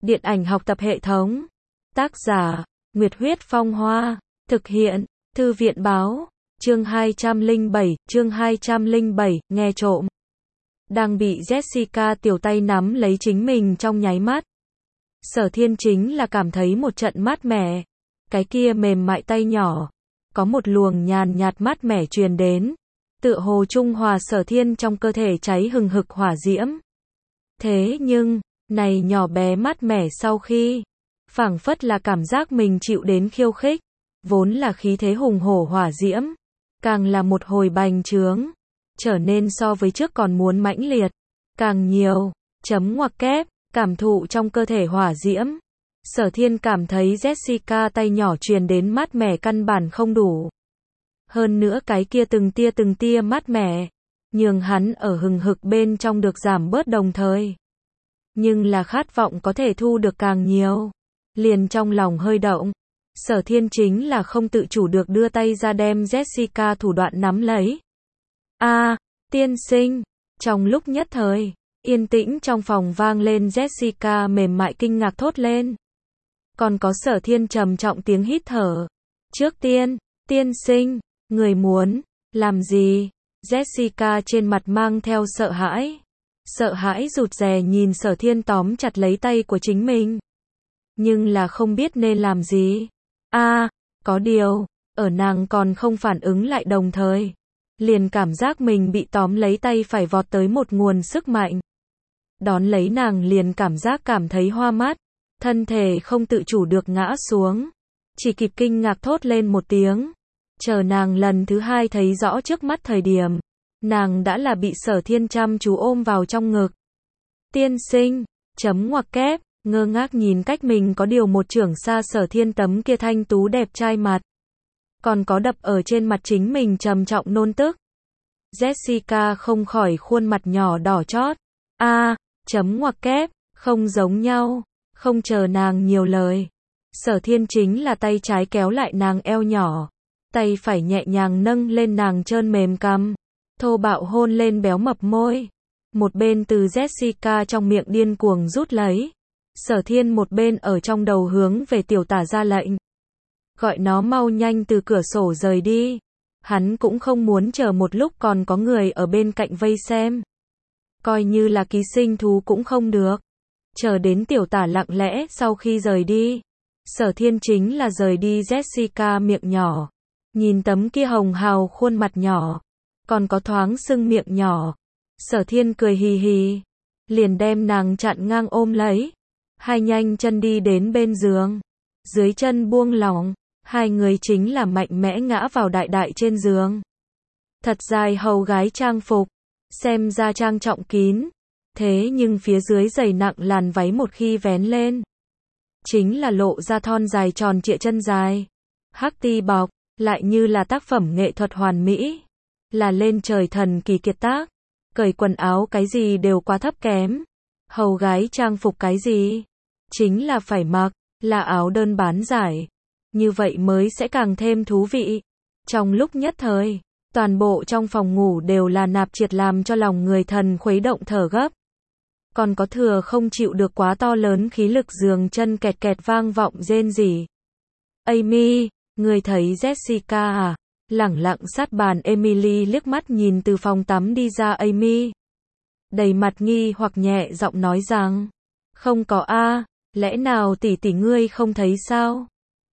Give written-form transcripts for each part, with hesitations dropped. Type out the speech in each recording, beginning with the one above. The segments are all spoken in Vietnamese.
Điện ảnh học tập hệ thống. Tác giả, Nguyệt Huyết Phong Hoa. Thực hiện, Thư viện Báo. Chương 207, nghe trộm. Đang bị Jessica tiểu tay nắm lấy chính mình trong nháy mắt. Sở Thiên chính là cảm thấy một trận mát mẻ. Cái kia mềm mại tay nhỏ. Có một luồng nhàn nhạt mát mẻ truyền đến. Tựa hồ trung hòa Sở Thiên trong cơ thể cháy hừng hực hỏa diễm. Thế nhưng, này nhỏ bé mát mẻ sau khi, phảng phất là cảm giác mình chịu đến khiêu khích, vốn là khí thế hùng hổ hỏa diễm, càng là một hồi bành trướng, trở nên so với trước còn muốn mãnh liệt, càng nhiều, chấm ngoặc kép, cảm thụ trong cơ thể hỏa diễm. Sở Thiên cảm thấy Jessica tay nhỏ truyền đến mát mẻ căn bản không đủ. Hơn nữa cái kia từng tia mát mẻ, nhường hắn ở hừng hực bên trong được giảm bớt đồng thời. Nhưng là khát vọng có thể thu được càng nhiều. Liền trong lòng hơi động. Sở Thiên chính là không tự chủ được đưa tay ra đem Jessica thủ đoạn nắm lấy. Tiên sinh. Trong lúc nhất thời, yên tĩnh trong phòng vang lên Jessica mềm mại kinh ngạc thốt lên. Còn có Sở Thiên trầm trọng tiếng hít thở. Trước tiên, tiên sinh, người muốn, làm gì? Jessica trên mặt mang theo sợ hãi. Sợ hãi rụt rè nhìn Sở Thiên tóm chặt lấy tay của chính mình. Nhưng là không biết nên làm gì. Có điều, ở nàng còn không phản ứng lại đồng thời. Liền cảm giác mình bị tóm lấy tay phải vọt tới một nguồn sức mạnh. Đón lấy nàng liền cảm thấy hoa mắt. Thân thể không tự chủ được ngã xuống. Chỉ kịp kinh ngạc thốt lên một tiếng. Chờ nàng lần thứ hai thấy rõ trước mắt thời điểm. Nàng đã là bị Sở Thiên chăm chú ôm vào trong ngực. Tiên sinh, chấm ngoặc kép, ngơ ngác nhìn cách mình có điều một chưởng xa Sở Thiên tấm kia thanh tú đẹp trai mặt. Còn có đập ở trên mặt chính mình trầm trọng nôn tức. Jessica không khỏi khuôn mặt nhỏ đỏ chót. Chấm ngoặc kép, không giống nhau, không chờ nàng nhiều lời. Sở Thiên chính là tay trái kéo lại nàng eo nhỏ. Tay phải nhẹ nhàng nâng lên nàng trơn mềm cằm. Thô bạo hôn lên béo mập môi. Một bên từ Jessica trong miệng điên cuồng rút lấy. Sở Thiên một bên ở trong đầu hướng về tiểu tả ra lệnh. Gọi nó mau nhanh từ cửa sổ rời đi. Hắn cũng không muốn chờ một lúc còn có người ở bên cạnh vây xem. Coi như là ký sinh thú cũng không được. Chờ đến tiểu tả lặng lẽ sau khi rời đi. Sở Thiên chính là rời đi Jessica miệng nhỏ. Nhìn tấm kia hồng hào khuôn mặt nhỏ. Còn có thoáng sưng miệng nhỏ. Sở Thiên cười hì hì. Liền đem nàng chặn ngang ôm lấy. Hai nhanh chân đi đến bên giường. Dưới chân buông lỏng. Hai người chính là mạnh mẽ ngã vào đại trên giường. Thật dài hầu gái trang phục. Xem ra trang trọng kín. Thế nhưng phía dưới dày nặng làn váy một khi vén lên. Chính là lộ ra thon dài tròn trịa chân dài. Hắc ti bọc. Lại như là tác phẩm nghệ thuật hoàn mỹ. Là lên trời thần kỳ kiệt tác. Cởi quần áo cái gì đều quá thấp kém. Hầu gái trang phục cái gì? Chính là phải mặc, là áo đơn bán giải. Như vậy mới sẽ càng thêm thú vị. Trong lúc nhất thời, toàn bộ trong phòng ngủ đều là nạp triệt làm cho lòng người thần khuấy động thở gấp. Còn có thừa không chịu được quá to lớn khí lực giường chân kẹt kẹt vang vọng rên rỉ. Amy, người thấy Jessica à? Lẳng lặng sát bàn Emily liếc mắt nhìn từ phòng tắm đi ra Amy. Đầy mặt nghi hoặc nhẹ giọng nói rằng. Không có lẽ nào tỷ tỷ ngươi không thấy sao?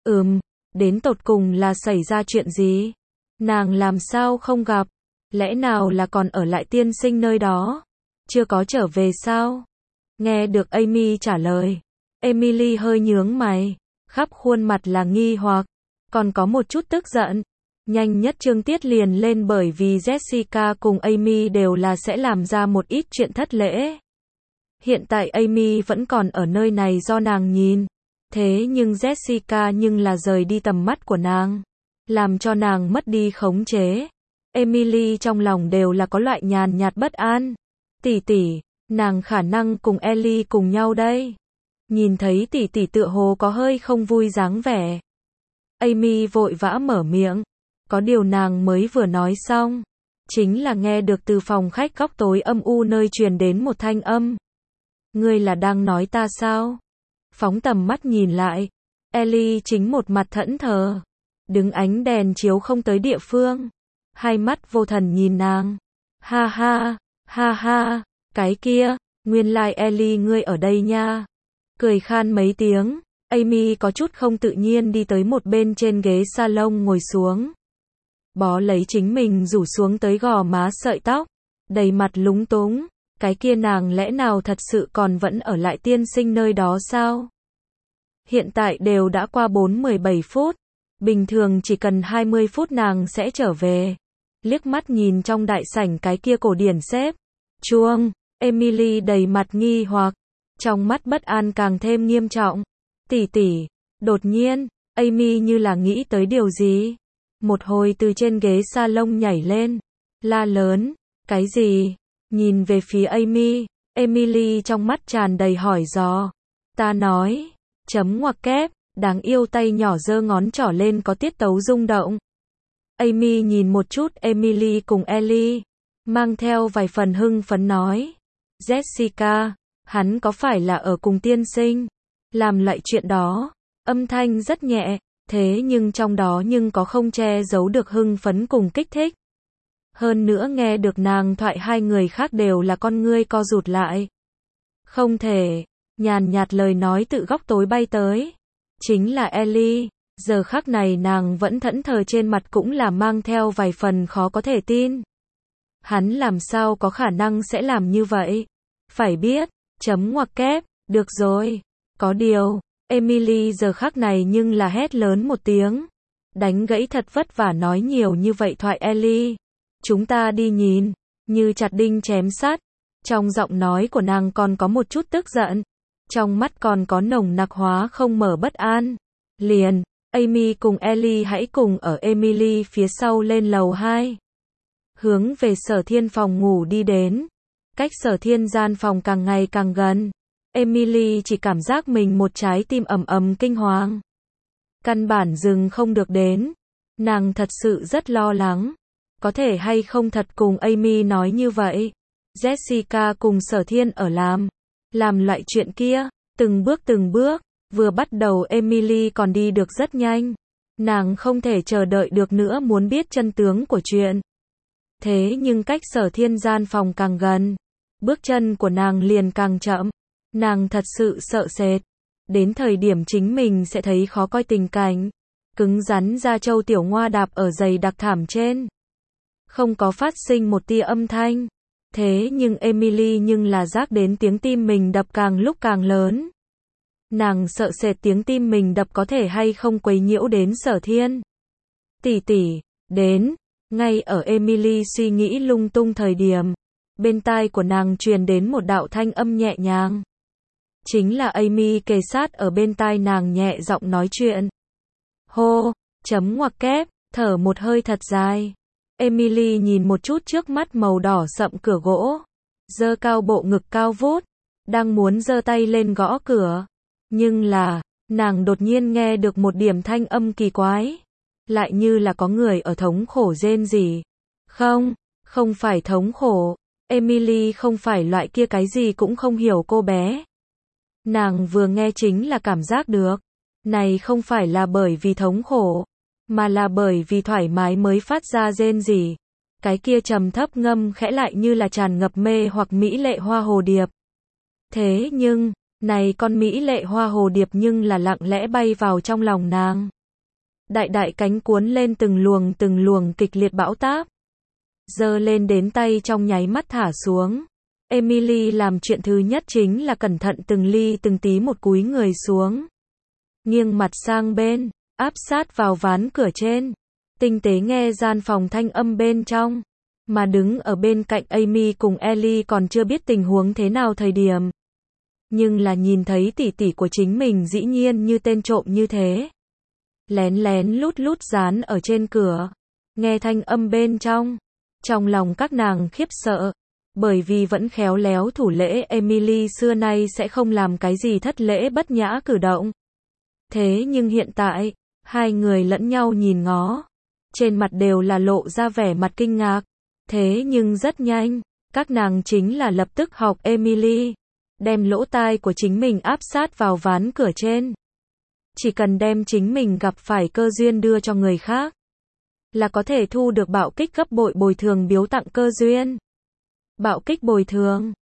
Đến tột cùng là xảy ra chuyện gì? Nàng làm sao không gặp? Lẽ nào là còn ở lại tiên sinh nơi đó? Chưa có trở về sao? Nghe được Amy trả lời. Emily hơi nhướng mày. Khắp khuôn mặt là nghi hoặc. Còn có một chút tức giận. Nhanh nhất chương tiết liền lên bởi vì Jessica cùng Amy đều là sẽ làm ra một ít chuyện thất lễ. Hiện tại Amy vẫn còn ở nơi này do nàng nhìn. Thế nhưng Jessica nhưng là rời đi tầm mắt của nàng. Làm cho nàng mất đi khống chế. Emily trong lòng đều là có loại nhàn nhạt bất an. Tỷ tỷ, nàng khả năng cùng Ellie cùng nhau đây. Nhìn thấy tỷ tỷ tựa hồ có hơi không vui dáng vẻ. Amy vội vã mở miệng. Có điều nàng mới vừa nói xong. Chính là nghe được từ phòng khách góc tối âm u nơi truyền đến một thanh âm. Ngươi là đang nói ta sao? phóng tầm mắt nhìn lại. Ellie chính một mặt thẫn thờ, đứng ánh đèn chiếu không tới địa phương, hai mắt vô thần nhìn nàng. Ha ha, cái kia, nguyên lai Ellie ngươi ở đây nha. Cười khan mấy tiếng, Amy có chút không tự nhiên đi tới một bên trên ghế salon ngồi xuống. Bó lấy chính mình rủ xuống tới gò má sợi tóc, đầy mặt lúng túng. Cái kia nàng lẽ nào thật sự còn vẫn ở lại tiên sinh nơi đó sao? Hiện tại đều đã qua 4-17 phút, bình thường chỉ cần 20 phút nàng sẽ trở về. Liếc mắt nhìn trong đại sảnh cái kia cổ điển xếp chuông, Emily đầy mặt nghi hoặc, trong mắt bất an càng thêm nghiêm trọng. Tỷ tỷ, đột nhiên, Amy như là nghĩ tới điều gì, một hồi từ trên ghế salon nhảy lên, la lớn, cái gì? Nhìn về phía Amy, Emily trong mắt tràn đầy hỏi dò. Ta nói, chấm ngoặc kép, đáng yêu tay nhỏ giơ ngón trỏ lên có tiết tấu rung động. Amy nhìn một chút Emily cùng Ellie, mang theo vài phần hưng phấn nói. Jessica, hắn có phải là ở cùng tiên sinh? Làm lại chuyện đó, âm thanh rất nhẹ, thế nhưng trong đó nhưng có không che giấu được hưng phấn cùng kích thích. Hơn nữa nghe được nàng thoại hai người khác đều là con ngươi co rụt lại. Không thể, nhàn nhạt lời nói tự góc tối bay tới. Chính là Ellie, giờ khắc này nàng vẫn thẫn thờ trên mặt cũng là mang theo vài phần khó có thể tin. Hắn làm sao có khả năng sẽ làm như vậy? Phải biết, chấm ngoặc kép, được rồi. Có điều, Emily giờ khắc này nhưng là hét lớn một tiếng. Đánh gãy thật vất vả nói nhiều như vậy thoại Ellie. Chúng ta đi nhìn, như chặt đinh chém sắt. Trong giọng nói của nàng còn có một chút tức giận. Trong mắt còn có nồng nặc hóa không mở bất an. Liền, Amy cùng Ellie hãy cùng ở Emily phía sau lên lầu 2. Hướng về Sở Thiên phòng ngủ đi đến. Cách Sở Thiên gian phòng càng ngày càng gần. Emily chỉ cảm giác mình một trái tim ầm ầm kinh hoàng. Căn bản dừng không được đến. Nàng thật sự rất lo lắng. Có thể hay không thật cùng Amy nói như vậy. Jessica cùng Sở Thiên ở làm loại chuyện kia, từng bước, vừa bắt đầu Emily còn đi được rất nhanh. Nàng không thể chờ đợi được nữa muốn biết chân tướng của chuyện. Thế nhưng cách Sở Thiên gian phòng càng gần, bước chân của nàng liền càng chậm. Nàng thật sự sợ sệt. Đến thời điểm chính mình sẽ thấy khó coi tình cảnh. Cứng rắn da trâu tiểu ngoa đạp ở dày đặc thảm trên. Không có phát sinh một tia âm thanh. Thế nhưng Emily nhưng là giác đến tiếng tim mình đập càng lúc càng lớn. Nàng sợ sệt tiếng tim mình đập có thể hay không quấy nhiễu đến Sở Thiên. Tỷ tỷ, đến. Ngay ở Emily suy nghĩ lung tung thời điểm, bên tai của nàng truyền đến một đạo thanh âm nhẹ nhàng. Chính là Amy kề sát ở bên tai nàng nhẹ giọng nói chuyện. Hô, chấm ngoặc kép, thở một hơi thật dài. Emily nhìn một chút trước mắt màu đỏ sậm cửa gỗ, giơ cao bộ ngực cao vút, đang muốn giơ tay lên gõ cửa. Nhưng là, nàng đột nhiên nghe được một điểm thanh âm kỳ quái. Lại như là có người ở thống khổ rên rỉ. Không phải thống khổ. Emily không phải loại kia cái gì cũng không hiểu cô bé. Nàng vừa nghe chính là cảm giác được. Này không phải là bởi vì thống khổ, mà là bởi vì thoải mái mới phát ra rên rỉ. Cái kia trầm thấp ngâm khẽ lại như là tràn ngập mê hoặc mỹ lệ hoa hồ điệp. Thế nhưng, này con mỹ lệ hoa hồ điệp nhưng là lặng lẽ bay vào trong lòng nàng. Đại cánh cuốn lên từng luồng kịch liệt bão táp. Giơ lên đến tay trong nháy mắt thả xuống. Emily làm chuyện thứ nhất chính là cẩn thận từng ly từng tí một cúi người xuống. Nghiêng mặt sang bên, áp sát vào ván cửa trên. Tinh tế nghe gian phòng thanh âm bên trong. Mà đứng ở bên cạnh Amy cùng Ellie còn chưa biết tình huống thế nào thời điểm. Nhưng là nhìn thấy tỷ tỷ của chính mình dĩ nhiên như tên trộm như thế. Lén lút dán ở trên cửa. Nghe thanh âm bên trong. Trong lòng các nàng khiếp sợ. Bởi vì vẫn khéo léo thủ lễ Emily xưa nay sẽ không làm cái gì thất lễ bất nhã cử động. Thế nhưng hiện tại, hai người lẫn nhau nhìn ngó. Trên mặt đều là lộ ra vẻ mặt kinh ngạc. Thế nhưng rất nhanh, các nàng chính là lập tức học Emily. Đem lỗ tai của chính mình áp sát vào ván cửa trên. Chỉ cần đem chính mình gặp phải cơ duyên đưa cho người khác, là có thể thu được bạo kích gấp bội bồi thường biếu tặng cơ duyên. Bạo kích bồi thường.